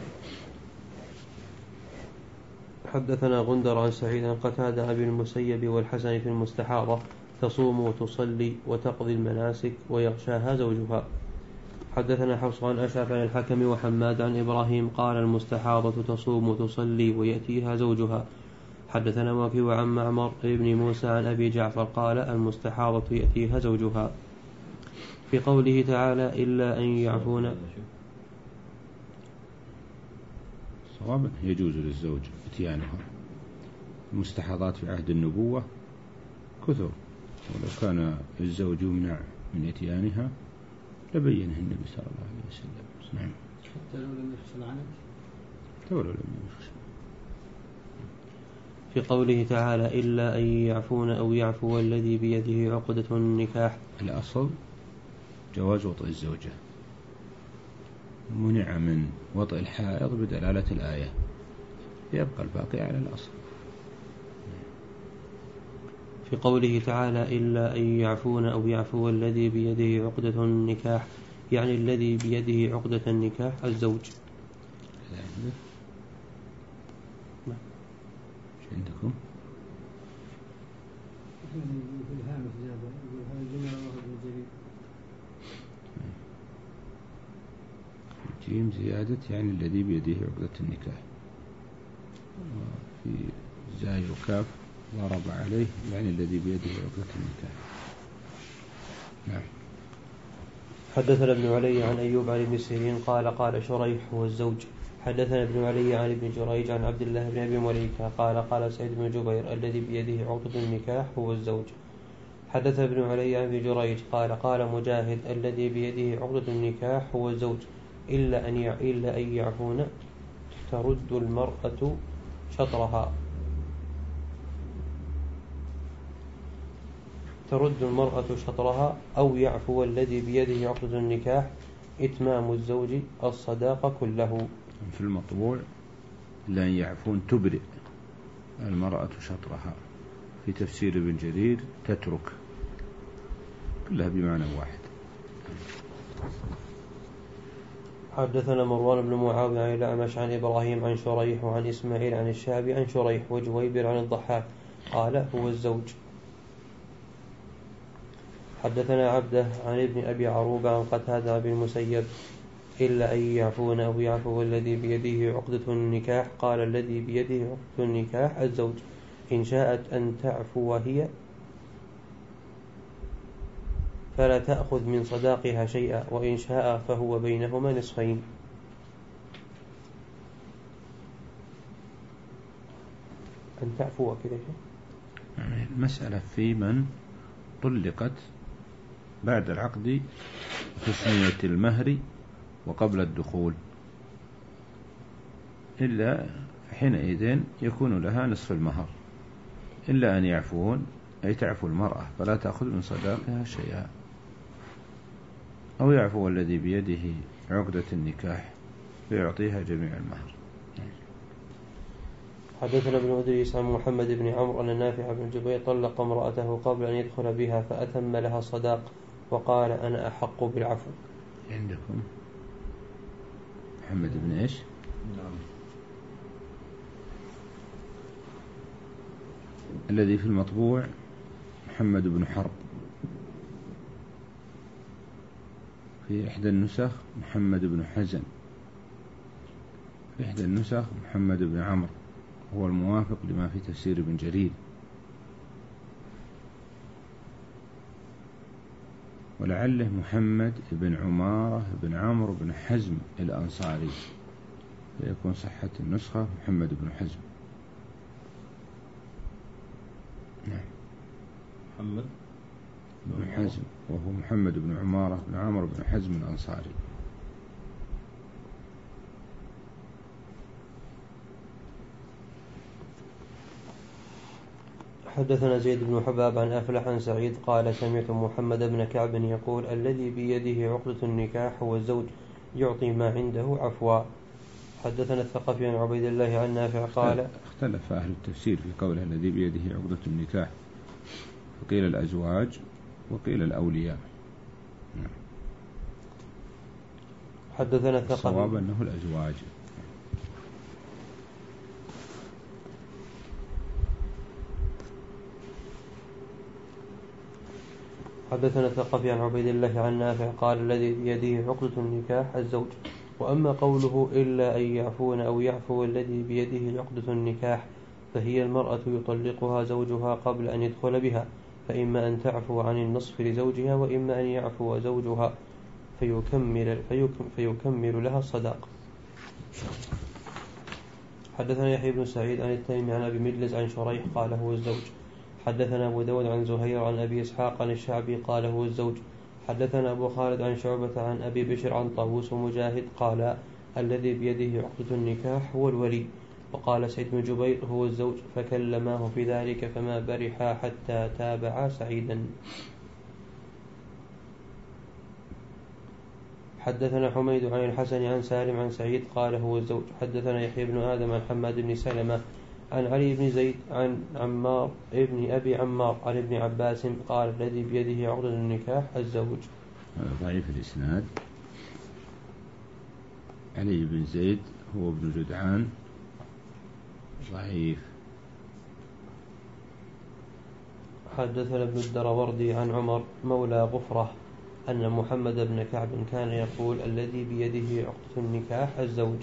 حدثنا غندر عن سعيد عن قتادة أبي المسيب والحسن في المستحاضة تصوم وتصلي وتقضي المناسك ويغشاها زوجها. حدثنا حفص عن أشعث عن الحكم وحماد عن إبراهيم قال المستحاضة تصوم وتصلي ويأتيها زوجها. حدثنا وكيع عن معمر ابن موسى عن أبي جعفر قال المستحاضة يأتيها زوجها. في قوله تعالى إلا أن يعفون. صوابا يجوز للزوج اتيانها. المستحاضات في عهد النبوة كثر، ولو كان الزوج يمنع من اتيانها لبينه النبي صلى الله عليه وسلم. نعم. حتى لو لم يفصل عنك. لو لم يفصل. في قوله تعالى إلا أن يعفون أو يعفو الذي بيده عقدة النكاح. الأصل جواز وطئ الزوجة، منع من وطئ الحائض بدلالة الآية، يبقى الباقي على الأصل. في قوله تعالى إلا أن يعفون أو يعفو الذي بيده عقدة النكاح، يعني الذي بيده عقدة النكاح الزوج. عندكم جيم زيادة يعني الذي بيده عقدة النكاح، في زاي وكاف ضرب عليه يعني الذي بيده عقدة النكاح. نعم. حدثنا ابن علي عن أيوب عن ابن سيرين قال قال شريح هو الزوج. حدثنا ابن علي عن ابن جريج عن عبد الله بن أبي مليكة قال قال سعيد بن جبير الذي بيده عقدة النكاح هو الزوج. حدث ابن علي عن ابن جريج قال قال مجاهد الذي بيده عقدة النكاح هو الزوج إلا أن إلا أن يعفون ترد المرأة شطرها ترد المرأة شطرها أو يعفو الذي بيده عقدة النكاح إتمام الزوج الصداق كله. في المطبوع لأن يعفون تبرئ المرأة شطرها، في تفسير ابن جرير تترك، كلها بمعنى واحد. حدثنا مروان بن معاوية عن الأعمش عن إبراهيم عن شريح وعن إسماعيل عن الشعبي عن شريح وجويبر عن الضحاك قال هو الزوج. حدثنا عبده عن ابن أبي عروبة عن قتادة بن المسيب إلا أن يعفون أو يعفو الذي بيده عقدة النكاح قال الذي بيده عقدة النكاح الزوج إن شاءت أن تعفو هي فلا تأخذ من صداقها شيئا وإن شاء فهو بينهما نصفين. أن تعفو كذا المسألة في من طلقت بعد العقد تسمية المهر وقبل الدخول، إلا حينئذ يكون لها نصف المهر، إلا أن يعفون أي تعفو المرأة فلا تأخذ من صداقها شيئا، أو يعفو الذي بيده عقدة النكاح فيعطيها جميع المهر. حدثنا ابن أدريس عن محمد بن عمرو أن نافع بن جبير طلق امرأته قبل أن يدخل بها فأتم لها الصداق وقال أنا أحق بالعفو. عندكم محمد بن إيش؟ نعم. الذي في المطبوع محمد بن حرب، في إحدى النسخ محمد بن حزن، في إحدى النسخ محمد بن عمرو، هو الموافق لما في تفسير ابن جرير. ولعله محمد بن عمارة بن عمرو بن حزم الأنصاري، فيكون صحة النسخة محمد بن حزم. نعم. محمد بن حزم وهو محمد بن عمارة بن عمرو بن حزم الأنصاري. حدثنا زيد بن حباب عن أفلح عن سعيد قال سمعت محمد بن كعب يقول الذي بيده عقدة النكاح هو الزوج يعطي ما عنده عفوا. حدثنا الثقفي عن عبيد الله عن نافع قال اختلف أهل التفسير في قوله الذي بيده عقدة النكاح، فقيل الأزواج وقيل الأولياء. حدثنا الثقفي الصواب أنه الأزواج. حدثنا الثقفي عن عبيد الله عن نافع قال الذي بيده عقدة النكاح الزوج. وأما قوله إلا أن يعفون أو يعفو الذي بيده عقدة النكاح فهي المرأة يطلقها زوجها قبل أن يدخل بها، فإما أن تعفو عن النصف لزوجها وإما أن يعفو زوجها فيكمل, فيكمل, فيكمل لها الصداق. حدثنا يحيى بن سعيد عن التيمي عن أبي مجلس عن شريح قال هو الزوج. حدثنا أبو داود عن زهير عن أبي إسحاق عن الشعبي قال هو الزوج. حدثنا أبو خالد عن شعبة عن أبي بشر عن طاووس ومجاهد قال الذي بيده عقدة النكاح هو الولي. وقال سعيد بن جبير هو الزوج، فكلماه في ذلك فما برحا حتى تابعا سعيدا. حدثنا حميد عن الحسن عن سالم عن سعيد قال هو الزوج. حدثنا يحيى بن آدم عن حماد بن سلمة عن علي بن زيد عن عمار ابن أبي عمار عن ابن عباس قال الذي بيده عقدة النكاح الزوج. ضعيف الإسناد. علي بن زيد هو ابن جدعان ضعيف. حدثنا ابن الدروردي عن عمر مولى غفرة أن محمد بن كعب كان يقول الذي بيده عقدة النكاح الزوج.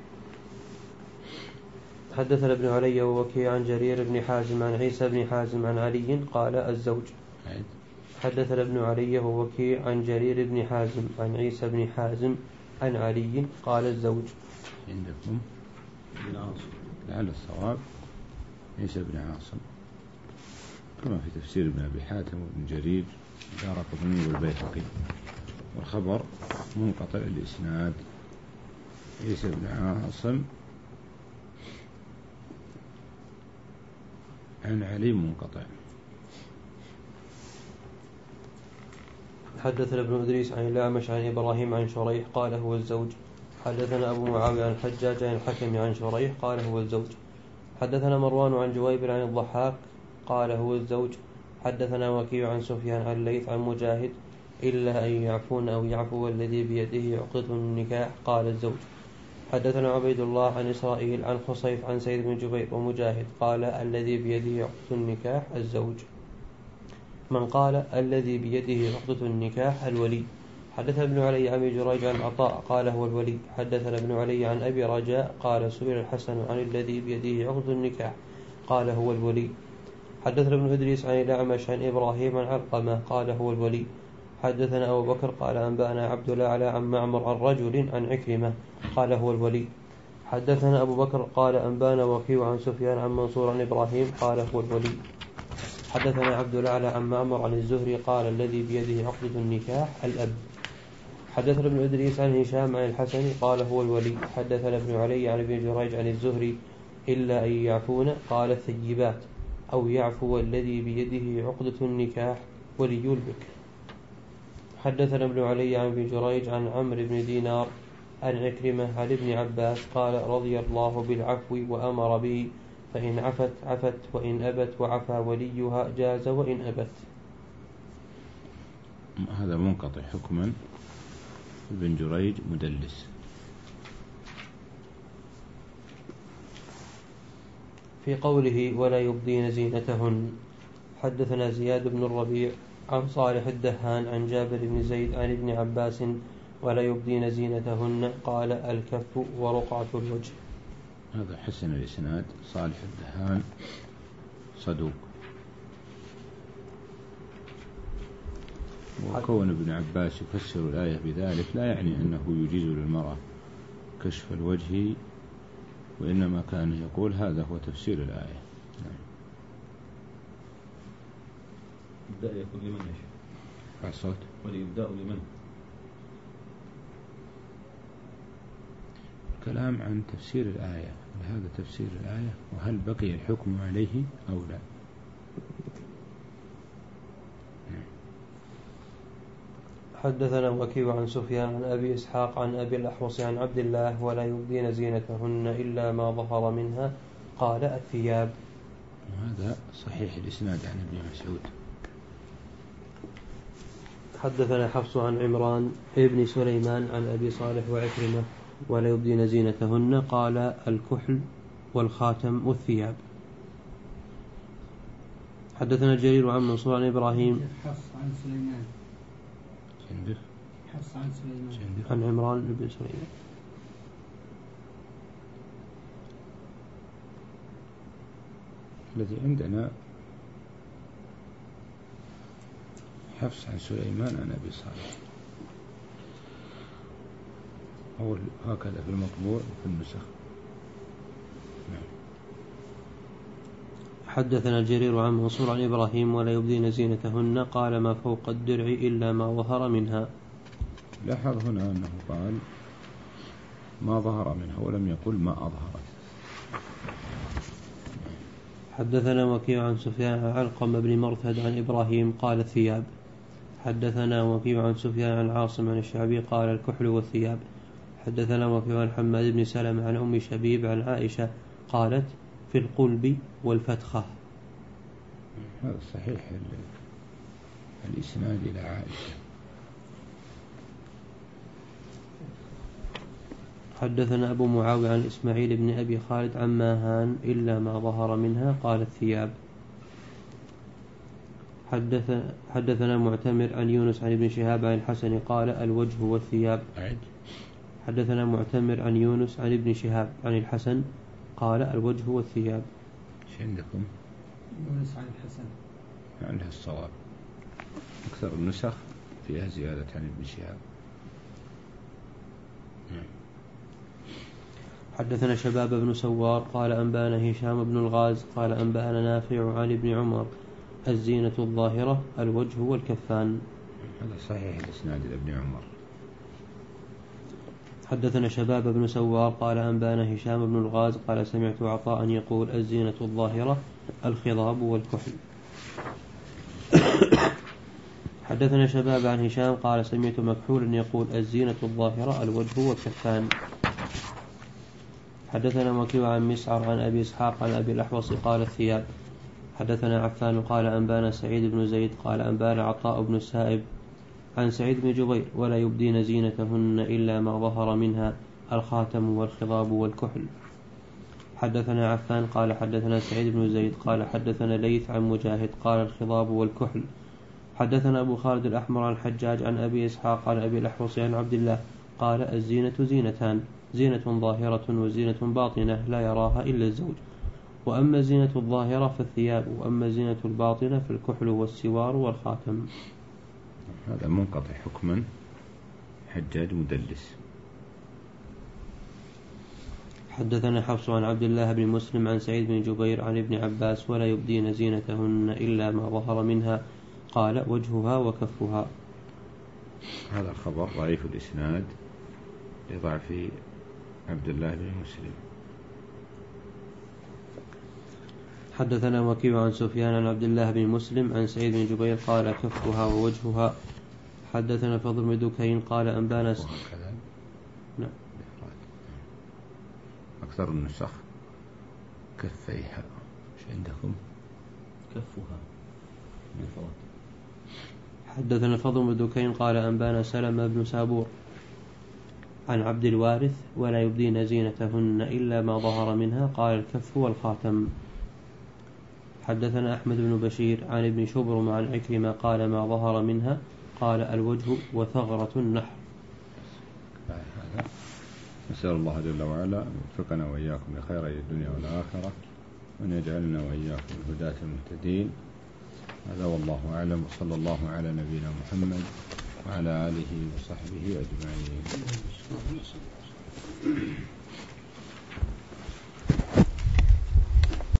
حدثنا ابن علي ووكيع عن جرير بن حازم عن عيسى بن حازم عن علي قال الزوج. حدثنا ابن علي ووكيع عن جرير بن حازم عن عيسى بن حازم عن علي قال الزوج. عندكم لعل الصواب عيسى بن عاصم كما في تفسير ابن أبي حاتم وابن جرير دارقطني والبيهقي، والخبر منقطع الإسناد. عيسى بن عاصم عن علي منقطع. حدثنا ابن إدريس عن الأعمش عن إبراهيم عن شريح قال هو الزوج. حدثنا أبو معاوية عن الحجاج عن الحكم عن شريح قال هو الزوج. حدثنا مروان عن جويبر عن الضحاك قال هو الزوج. حدثنا وكيع عن سفيان عن الليث عن مجاهد إلا أن يعفون أو يعفو الذي بيده عقدة النكاح قال الزوج. حدثنا عبيد الله عن إسرائيل عن خصيف عن سيد بن جبير ومجاهد قال الذي بيده عقدة النكاح الزوج. من قال الذي بيده عقدة النكاح الولي. حدثنا ابن علي عن جريج عن عطاء قال هو الولي. حدثنا ابن علي عن أبي رجاء قال سئل الحسن عن الذي بيده عقدة النكاح قال هو الولي. حدثنا ابن إدريس عن الأعمش عن إبراهيم عن علقمة قال هو الولي. حدثنا أبو بكر قال أنبأنا عبد الأعلى عن معمر عن رجل عن عكرمة قال هو الولي. حدثنا أبو بكر قال أنبأنا وكيع عن سفيان عن منصور عن إبراهيم قال هو الولي. حدثنا عبد الأعلى عن معمر عن الزهري قال الذي بيده عقدة النكاح الأب. حدثنا ابن إدريس عن هشام عن الحسن قال هو الولي. حدثنا ابن علي عن ابن جريج عن الزهري إلا أن يعفون قال الثيبات أو يعفو الذي بيده عقدة النكاح ولي البكر. حدثنا ابن علي عن ابن جريج عن عمرو بن دينار عن عكرمة عن ابن عباس قال رضي الله بالعفو وأمر به فإن عفت عفت وإن أبت وعفى وليها جاز وإن أبت. هذا منقطع حكما. ابن جريج مدلس. في قوله ولا يبدين زينتهن. حدثنا زياد بن الربيع عن صالح الدهان عن جابر بن زيد عن ابن عباس ولا يبدين زينتهن قال الكف ورقعة الوجه. هذا حسن الإسناد. صالح الدهان صدوق. وكون ابن عباس يفسر الآية بذلك لا يعني أنه يجيز للمرأة كشف الوجه، وإنما كان يقول هذا هو تفسير الآية. الإبداء يكون لمن يشاء. الصوت والإبداء لمن؟ كلام عن تفسير الآية. هذا تفسير الآية، وهل بقي الحكم عليه أو لا؟ حدثنا وكيع عن سفيان عن أبي إسحاق عن أبي الأحوص عن عبد الله ولا يبدين زينتهن إلا ما ظهر منها قال الثياب. وهذا صحيح الإسناد عن ابن مسعود. حدثنا حفص عن عمران ابن سليمان عن أبي صالح وعكرمة ولا يبدين زينتهن قال الكحل والخاتم والثياب. حدثنا جرير عن منصور عن إبراهيم حفص عن سليمان حفص عن سليمان عن عمران بن سليمان. الذي عندنا حفص عن سليمان عن أبي صالح، هو هكذا في المطبوع وفي النسخ. حدثنا جرير عن منصور عن إبراهيم ولا يبدين زينتهن قال ما فوق الدرع إلا ما ظهر منها. لاحظ هنا أنه قال ما ظهر منها ولم يقل ما أظهر. حدثنا وكيع عن سفيان عن علقمة بن مرثد عن إبراهيم قال الثياب. حدثنا وكيع عن سفيان عن عاصم عن الشعبي قال الكحل والثياب. حدثنا وكيع عن حماد بن سلمة عن أم شبيب عن عائشة قالت في القلب والفتخة. هذا صحيح الإسناد إلى عائشة. حدثنا أبو معاوية عن إسماعيل بن أبي خالد عن ماهان إلا ما ظهر منها قال الثياب. حدث حدثنا معتمر عن يونس عن ابن شهاب عن الحسن قال الوجه والثياب. حدثنا معتمر عن يونس عن ابن شهاب عن الحسن قال الوجه والثياب. ايش عندكم؟ يونس عن الحسن عندها الصواب. أكثر النسخ فيها زيادة عن ابن شهاب. حدثنا شباب بن سوار قال أنبانا هشام بن الغاز قال أنبانا نافع عن ابن عمر الزينة الظاهرة الوجه والكفان. هذا صحيح الإسناد لابن عمر. حدثنا شباب بن سوار قال أنبانا هشام بن الغاز قال سمعت عطاء يقول الزينة الظاهرة الخضاب والكحل. حدثنا شباب عن هشام قال سمعت مكحول يقول الزينة الظاهرة الوجه والكفان. حدثنا وكيع عن مسعر عن أبي إسحاق عن أبي الأحوص قال الثياب. حدثنا عفان قال أنبانا سعيد بن زيد قال أنبانا عطاء بن السائب عن سعيد بن جبير ولا يبدين زينتهن إلا ما ظهر منها الخاتم والخضاب والكحل. حدثنا عفان قال حدثنا سعيد بن زيد قال حدثنا ليث عن مجاهد قال الخضاب والكحل. حدثنا أبو خالد الأحمر عن حجاج عن أبي إسحاق عن أبي الأحوص عن عبد الله قال الزينة زينتان زينة ظاهرة وزينة باطنة لا يراها إلا الزوج، وأما الزينة الظاهرة فالثياب، وأما الزينة الباطنة فالكحل والسوار والخاتم. هذا منقطع حكما، حجاج مدلس. حدثنا حفص عن عبد الله بن مسلم عن سعيد بن جبير عن ابن عباس ولا يبدين زينتهن إلا ما ظهر منها قال وجهها وكفها. هذا الخبر ضعيف الإسناد لضعف عبد الله بن مسلم. حدثنا وكيع عن سفيان عن عبد الله بن مسلم عن سعيد بن جبير قال كفها ووجهها. حدثنا فضل بن دكين قال أنبانا نعم. أكثر النسخ كفيها. ايش عندكم؟ كفها. حدثنا فضل بن دكين قال أنبانا سلمة بن سابور عن عبد الوارث ولا يبدين زينتهن إلا ما ظهر منها قال الكف والخاتم. حدثنا أحمد بن بشير عن ابن شبرم عن عكرمة قال ما ظهر منها قال الوجه وثغرة النحر. نسأل الله جل وعلا أن يوفقنا وإياكم لخير الدنيا والآخرة، وأن يجعلنا وإياكم الهداة المهتدين. هذا والله أعلم، وصلى الله على نبينا محمد وعلى آله وصحبه أجمعين.